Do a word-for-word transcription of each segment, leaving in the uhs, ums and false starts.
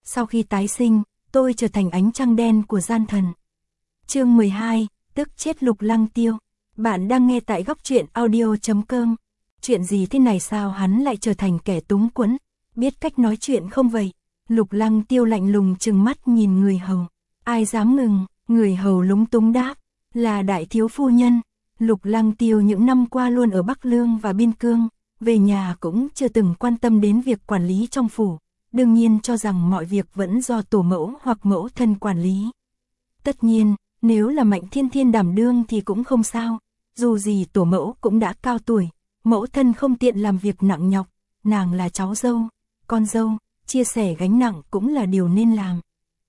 sau khi tái sinh, tôi trở thành ánh trăng đen của gian thần. Chương mười hai, tức chết Lục Lăng Tiêu. Bạn đang nghe tại góc truyện audio chấm com. Chuyện gì thế này, sao hắn lại trở thành kẻ túng quẫn, biết cách nói chuyện không vậy? Lục Lăng Tiêu lạnh lùng trừng mắt nhìn người hầu. Ai dám ngừng? Người hầu lúng túng đáp, là đại thiếu phu nhân. Lục Lăng Tiêu những năm qua luôn ở Bắc Lương và Biên Cương, về nhà cũng chưa từng quan tâm đến việc quản lý trong phủ, đương nhiên cho rằng mọi việc vẫn do tổ mẫu hoặc mẫu thân quản lý. Tất nhiên, nếu là Mạnh Thiên Thiên đảm đương thì cũng không sao, dù gì tổ mẫu cũng đã cao tuổi, mẫu thân không tiện làm việc nặng nhọc, nàng là cháu dâu, con dâu, chia sẻ gánh nặng cũng là điều nên làm.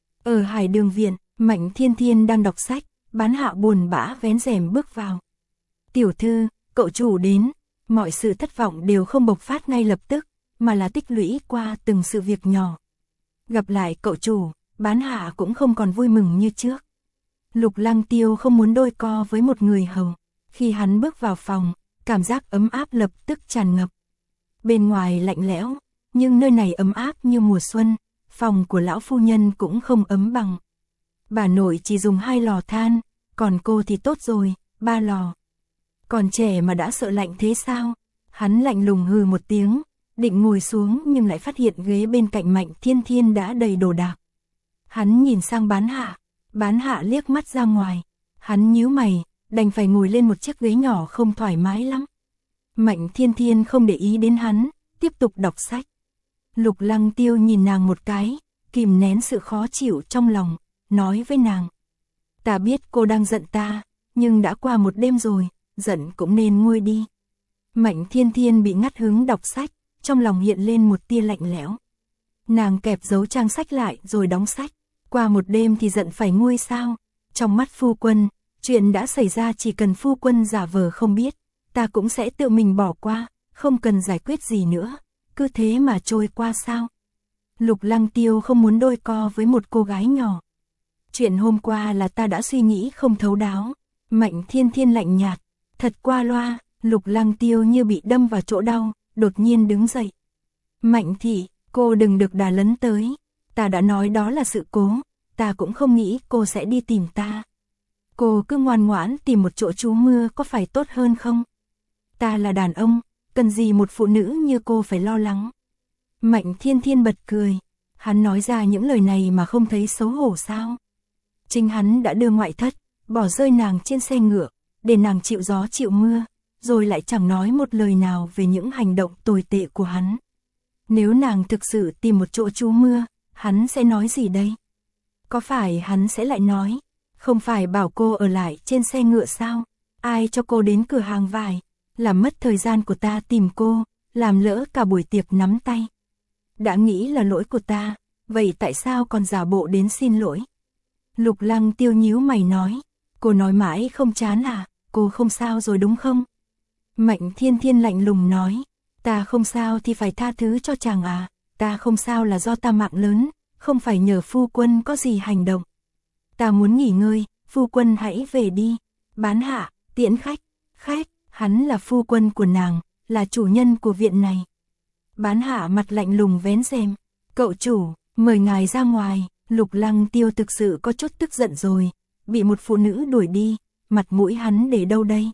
Ở Hải Đường viện, Mạnh Thiên Thiên đang đọc sách, Bán Hạ buồn bã vén rèm bước vào. Tiểu thư, cậu chủ đến. Mọi sự thất vọng đều không bộc phát ngay lập tức, mà là tích lũy qua từng sự việc nhỏ. Gặp lại cậu chủ, Bán Hạ cũng không còn vui mừng như trước. Lục Lăng Tiêu không muốn đôi co với một người hầu. Khi hắn bước vào phòng, cảm giác ấm áp lập tức tràn ngập. Bên ngoài lạnh lẽo, nhưng nơi này ấm áp như mùa xuân. Phòng của lão phu nhân cũng không ấm bằng. Bà nội chỉ dùng hai lò than, còn cô thì tốt rồi, ba lò. Còn trẻ mà đã sợ lạnh thế sao? Hắn lạnh lùng hừ một tiếng, định ngồi xuống nhưng lại phát hiện ghế bên cạnh Mạnh Thiên Thiên đã đầy đồ đạc. Hắn nhìn sang Bán Hạ, Bán Hạ liếc mắt ra ngoài. Hắn nhíu mày, đành phải ngồi lên một chiếc ghế nhỏ không thoải mái lắm. Mạnh Thiên Thiên không để ý đến hắn, tiếp tục đọc sách. Lục Lăng Tiêu nhìn nàng một cái, kìm nén sự khó chịu trong lòng, nói với nàng. Ta biết cô đang giận ta, nhưng đã qua một đêm rồi, giận cũng nên nguôi đi. Mạnh Thiên Thiên bị ngắt hứng đọc sách, trong lòng hiện lên một tia lạnh lẽo. Nàng kẹp giấu trang sách lại rồi đóng sách. Qua một đêm thì giận phải nguôi sao? Trong mắt phu quân, chuyện đã xảy ra chỉ cần phu quân giả vờ không biết, ta cũng sẽ tự mình bỏ qua, không cần giải quyết gì nữa. Cứ thế mà trôi qua sao? Lục Lăng Tiêu không muốn đôi co với một cô gái nhỏ. Chuyện hôm qua là ta đã suy nghĩ không thấu đáo. Mạnh Thiên Thiên lạnh nhạt, thật qua loa. Lục Lăng Tiêu như bị đâm vào chỗ đau, đột nhiên đứng dậy. Mạnh thị, cô đừng được đà lấn tới. Ta đã nói đó là sự cố, ta cũng không nghĩ cô sẽ đi tìm ta. Cô cứ ngoan ngoãn tìm một chỗ trú mưa có phải tốt hơn không? Ta là đàn ông, cần gì một phụ nữ như cô phải lo lắng. Mạnh Thiên Thiên bật cười, hắn nói ra những lời này mà không thấy xấu hổ sao? Chính hắn đã đưa ngoại thất, bỏ rơi nàng trên xe ngựa, để nàng chịu gió chịu mưa, rồi lại chẳng nói một lời nào về những hành động tồi tệ của hắn. Nếu nàng thực sự tìm một chỗ trú mưa, hắn sẽ nói gì đây? Có phải hắn sẽ lại nói, không phải bảo cô ở lại trên xe ngựa sao? Ai cho cô đến cửa hàng vải, làm mất thời gian của ta tìm cô, làm lỡ cả buổi tiệc nắm tay. Đã nghĩ là lỗi của ta, vậy tại sao còn giả bộ đến xin lỗi? Lục Lăng Tiêu nhíu mày nói, cô nói mãi không chán à, cô không sao rồi đúng không? Mạnh Thiên Thiên lạnh lùng nói, ta không sao thì phải tha thứ cho chàng à, ta không sao là do ta mạng lớn, không phải nhờ phu quân có gì hành động. Ta muốn nghỉ ngơi, phu quân hãy về đi. Bán Hạ, tiễn khách, khách, hắn là phu quân của nàng, là chủ nhân của viện này. Bán Hạ mặt lạnh lùng vén rèm, cậu chủ, mời ngài ra ngoài. Lục Lăng Tiêu thực sự có chút tức giận rồi, bị một phụ nữ đuổi đi, mặt mũi hắn để đâu đây?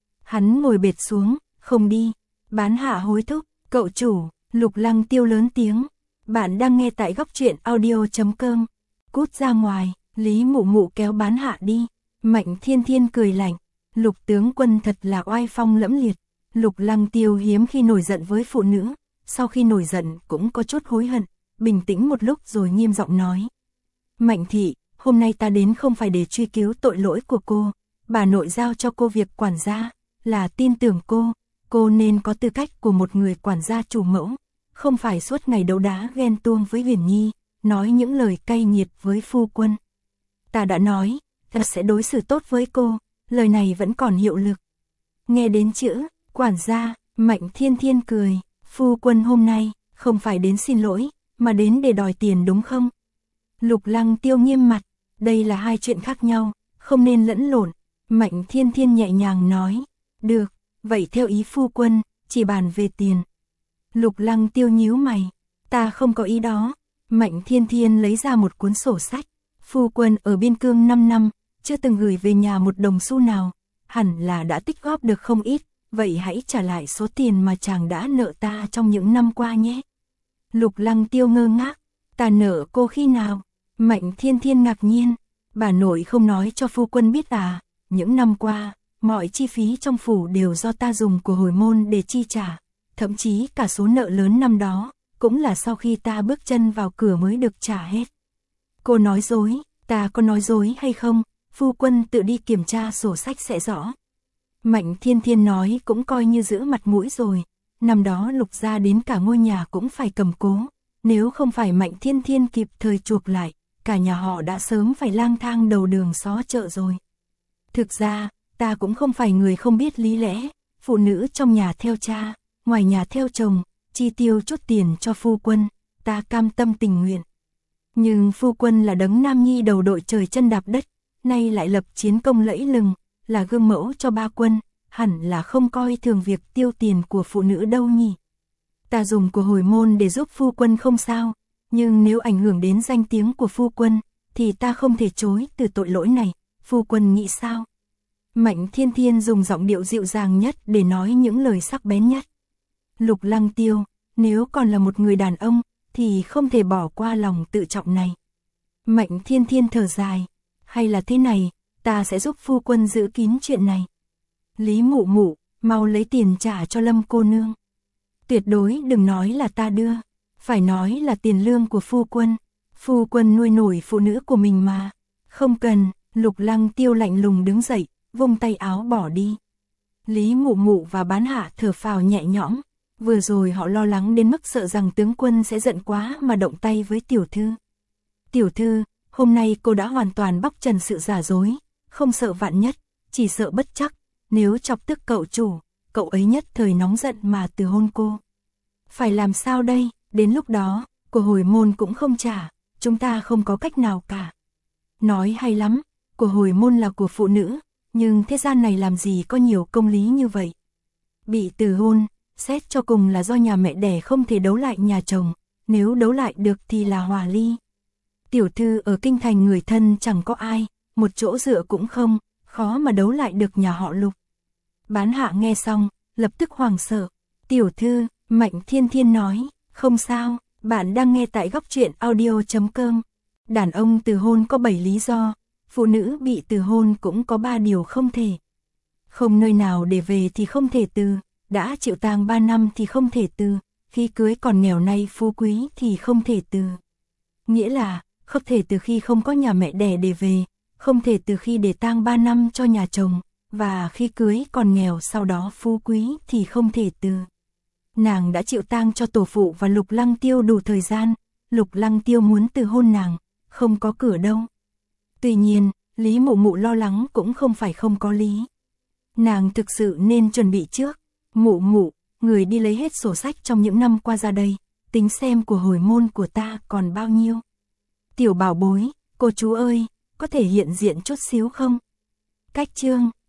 Hắn ngồi bệt xuống, không đi. Bán Hạ hối thúc, cậu chủ. Lục Lăng Tiêu lớn tiếng, bạn đang nghe tại góc truyện audio chấm com. Cút ra ngoài. Lý Mụ Mụ kéo Bán Hạ đi. Mạnh Thiên Thiên cười lạnh, Lục tướng quân thật là oai phong lẫm liệt. Lục Lăng Tiêu hiếm khi nổi giận với phụ nữ, sau khi nổi giận cũng có chút hối hận, bình tĩnh một lúc rồi nghiêm giọng nói. Mạnh thị, hôm nay ta đến không phải để truy cứu tội lỗi của cô, bà nội giao cho cô việc quản gia, là tin tưởng cô, cô nên có tư cách của một người quản gia chủ mẫu, không phải suốt ngày đấu đá ghen tuông với Huyền Nhi, nói những lời cay nghiệt với phu quân. Ta đã nói, ta sẽ đối xử tốt với cô, lời này vẫn còn hiệu lực. Nghe đến chữ quản gia, Mạnh Thiên Thiên cười, phu quân hôm nay không phải đến xin lỗi, mà đến để đòi tiền đúng không? Lục Lăng Tiêu nghiêm mặt, đây là hai chuyện khác nhau, không nên lẫn lộn. Mạnh Thiên Thiên nhẹ nhàng nói, được, vậy theo ý phu quân, chỉ bàn về tiền. Lục Lăng Tiêu nhíu mày, ta không có ý đó. Mạnh Thiên Thiên lấy ra một cuốn sổ sách. Phu quân ở biên cương năm năm, chưa từng gửi về nhà một đồng xu nào, hẳn là đã tích góp được không ít, vậy hãy trả lại số tiền mà chàng đã nợ ta trong những năm qua nhé. Lục Lăng Tiêu ngơ ngác, ta nợ cô khi nào? Mạnh Thiên Thiên ngạc nhiên, bà nội không nói cho phu quân biết à, những năm qua, mọi chi phí trong phủ đều do ta dùng của hồi môn để chi trả, thậm chí cả số nợ lớn năm đó, cũng là sau khi ta bước chân vào cửa mới được trả hết. Cô nói dối, ta có nói dối hay không, phu quân tự đi kiểm tra sổ sách sẽ rõ. Mạnh Thiên Thiên nói cũng coi như giữ mặt mũi rồi, năm đó Lục gia đến cả ngôi nhà cũng phải cầm cố, nếu không phải Mạnh Thiên Thiên kịp thời chuộc lại, cả nhà họ đã sớm phải lang thang đầu đường xó chợ rồi. Thực ra, ta cũng không phải người không biết lý lẽ, phụ nữ trong nhà theo cha, ngoài nhà theo chồng, chi tiêu chút tiền cho phu quân, ta cam tâm tình nguyện. Nhưng phu quân là đấng nam nhi đầu đội trời chân đạp đất, nay lại lập chiến công lẫy lừng, là gương mẫu cho ba quân, hẳn là không coi thường việc tiêu tiền của phụ nữ đâu nhỉ. Ta dùng của hồi môn để giúp phu quân không sao, nhưng nếu ảnh hưởng đến danh tiếng của phu quân, thì ta không thể chối từ tội lỗi này, phu quân nghĩ sao? Mạnh Thiên Thiên dùng giọng điệu dịu dàng nhất để nói những lời sắc bén nhất. Lục Lăng Tiêu, nếu còn là một người đàn ông, thì không thể bỏ qua lòng tự trọng này. Mạnh Thiên Thiên thở dài, hay là thế này, ta sẽ giúp phu quân giữ kín chuyện này. Lý Mụ Mụ, mau lấy tiền trả cho Lâm cô nương. Tuyệt đối đừng nói là ta đưa, phải nói là tiền lương của phu quân. Phu quân nuôi nổi phụ nữ của mình mà. Không cần, Lục Lăng Tiêu lạnh lùng đứng dậy, vung tay áo bỏ đi. Lý Mụ Mụ và Bán Hạ thở phào nhẹ nhõm. Vừa rồi họ lo lắng đến mức sợ rằng tướng quân sẽ giận quá mà động tay với tiểu thư. Tiểu thư, hôm nay cô đã hoàn toàn bóc trần sự giả dối, không sợ vạn nhất, chỉ sợ bất chắc, nếu chọc tức cậu chủ, cậu ấy nhất thời nóng giận mà từ hôn cô. Phải làm sao đây, đến lúc đó, của hồi môn cũng không trả, chúng ta không có cách nào cả. Nói hay lắm, của hồi môn là của phụ nữ, nhưng thế gian này làm gì có nhiều công lý như vậy. Bị từ hôn, xét cho cùng là do nhà mẹ đẻ không thể đấu lại nhà chồng, nếu đấu lại được thì là hòa ly. Tiểu thư ở kinh thành người thân chẳng có ai, một chỗ dựa cũng không, khó mà đấu lại được nhà họ Lục. Bán Hạ nghe xong, lập tức hoảng sợ. Tiểu thư, Mạnh Thiên Thiên nói, không sao, bạn đang nghe tại góc truyện audio chấm com. Đàn ông từ hôn có bảy lý do, phụ nữ bị từ hôn cũng có ba điều không thể. Không nơi nào để về thì không thể từ, đã chịu tang ba năm thì không thể từ, khi cưới còn nghèo nay phú quý thì không thể từ. Nghĩa là, không thể từ khi không có nhà mẹ đẻ để về, không thể từ khi để tang ba năm cho nhà chồng, và khi cưới còn nghèo sau đó phú quý thì không thể từ. Nàng đã chịu tang cho tổ phụ và Lục Lăng Tiêu đủ thời gian, Lục Lăng Tiêu muốn từ hôn nàng, không có cửa đâu. Tuy nhiên, Lý Mụ Mụ lo lắng cũng không phải không có lý. Nàng thực sự nên chuẩn bị trước. Mụ Mụ, người đi lấy hết sổ sách trong những năm qua ra đây, tính xem của hồi môn của ta còn bao nhiêu. Tiểu bảo bối, cô chú ơi, có thể hiện diện chút xíu không? Cách chương